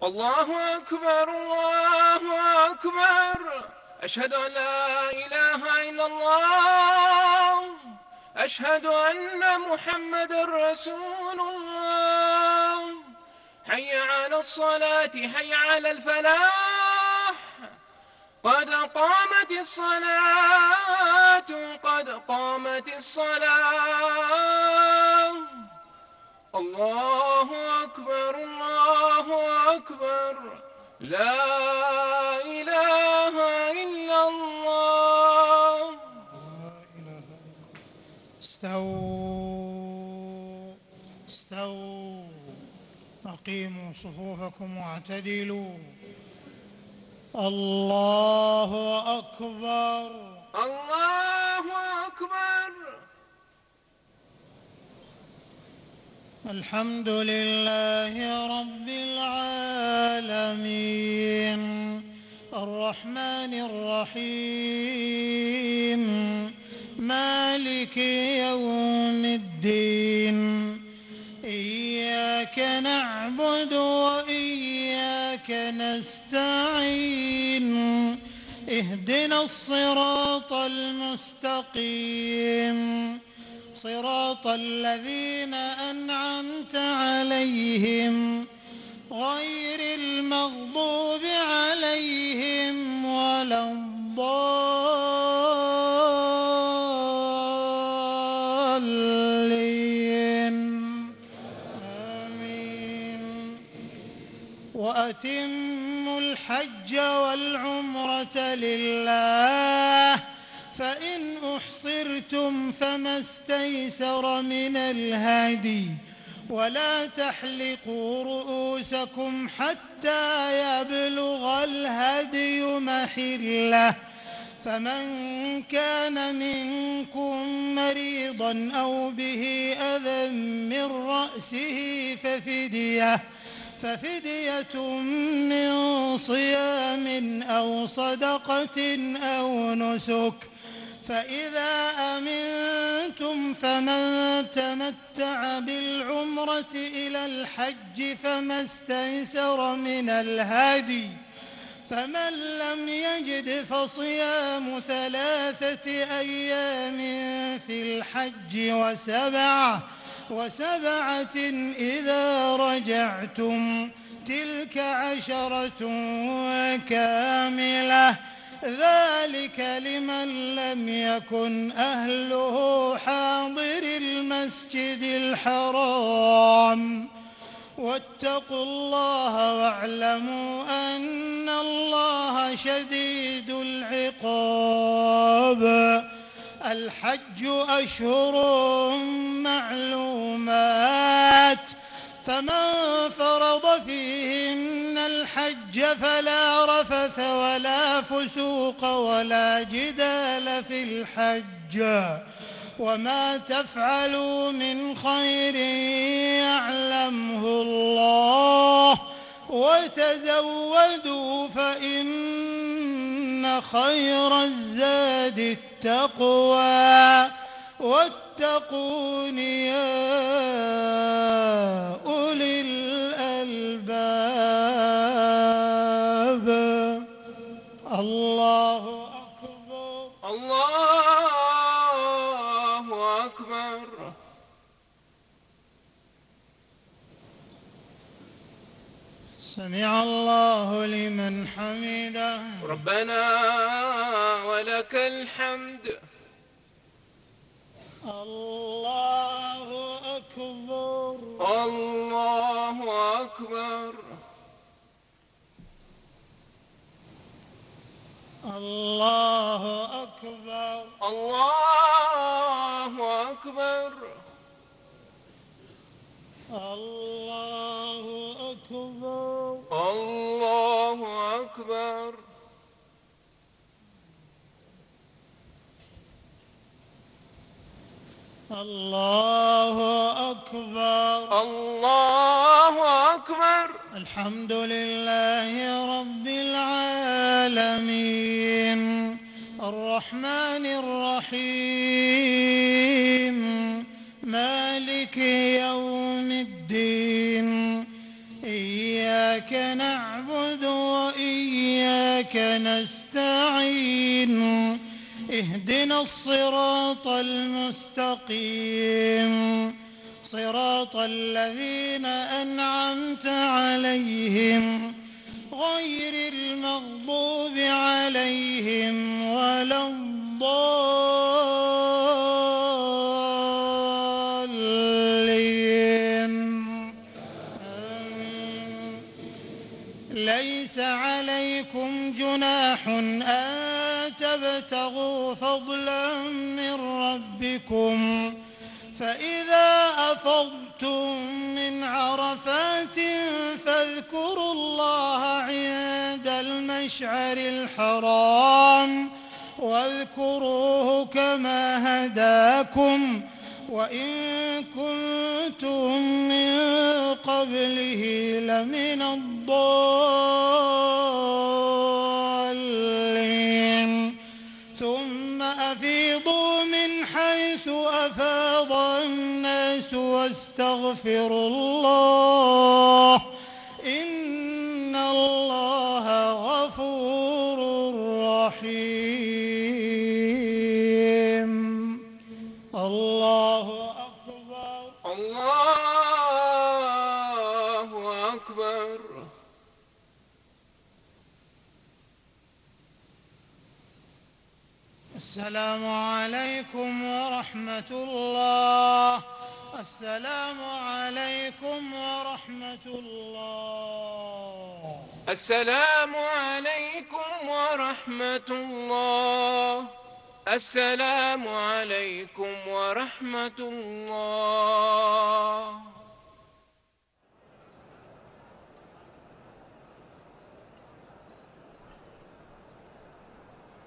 الله أكبر الله أكبر. أشهد أن لا إله إلا الله. أشهد أن محمدًا رسول الله. حي على الصلاة حي على الفلاح. قد قامت الصلاة قد قامت الصلاة. الله أكبر الله أكبر. لا إله إلا الله. استووا استووا، أقيموا صفوفكم واعتدلوا. الله أكبر الله أكبر. الحمد لله رب العالمين، الرحمن الرحيم، مالك يوم الدين. إياك نعبد وإياك نستعين، اهدنا الصراط المستقيم، صراط الذين أنعمت عليهم غير المغضوب عليهم ولا الضالين. آمين. وأتموا الحج والعمرة لله، فإن أحصرتم فما استيسر من الهدي، ولا تحلقوا رؤوسكم حتى يبلغ الهدي محله. فمن كان منكم مريضا أو به أذى من رأسه ففدية من صيام أو صدقة أو نسك. فإذا أمنتم فمن تمتع بالعمرة إلى الحج فما استيسر من الهدي، فمن لم يجد فصيام 3 أيام في الحج وسبعة إذا رجعتم، تلك 10 كاملة، ذلك لمن لم يكن أهله حاضر المسجد الحرام. واتقوا الله واعلموا أن الله شديد العقاب. الحج أشهر معلومات، فمن فرض فيهن الحج فلا رفث ولا فسوق ولا جدال في الحج. وما تفعلوا من خير يعلمه الله، وتزودوا فإن خير الزاد التقوى، واتقون يا أولي الألباب. الله أكبر الله أكبر. سمع الله لمن حمده. ربنا ولك الحمد. الله أكبر الله أكبر. الله أكبر الله أكبر. الله أكبر الله أكبر. الله أكبر الله أكبر. الحمد لله رب العالمين، الرحمن الرحيم، مالك يوم الدين. إياك نعبد وإياك نستعين اهدنا الصراط المستقيم صراط الذين أنعمت عليهم غير المغضوب عليهم ولا الضالين. ليس عليكم جناح أن تبتغوا فضلا من ربكم فإذا أفضتم من عرفات فاذكروا الله عند المشعر الحرام واذكروه كما هداكم وإن كنتم من قبله لمن الضالين. ثم أفيضوا من حيث أفاض الناس واستغفروا الله إن الله غفور رحيم. الله أكبر. الله أكبر. السلام عليكم ورحمة الله. السلام عليكم ورحمة الله. السلام عليكم ورحمة الله. السلام عليكم ورحمة الله.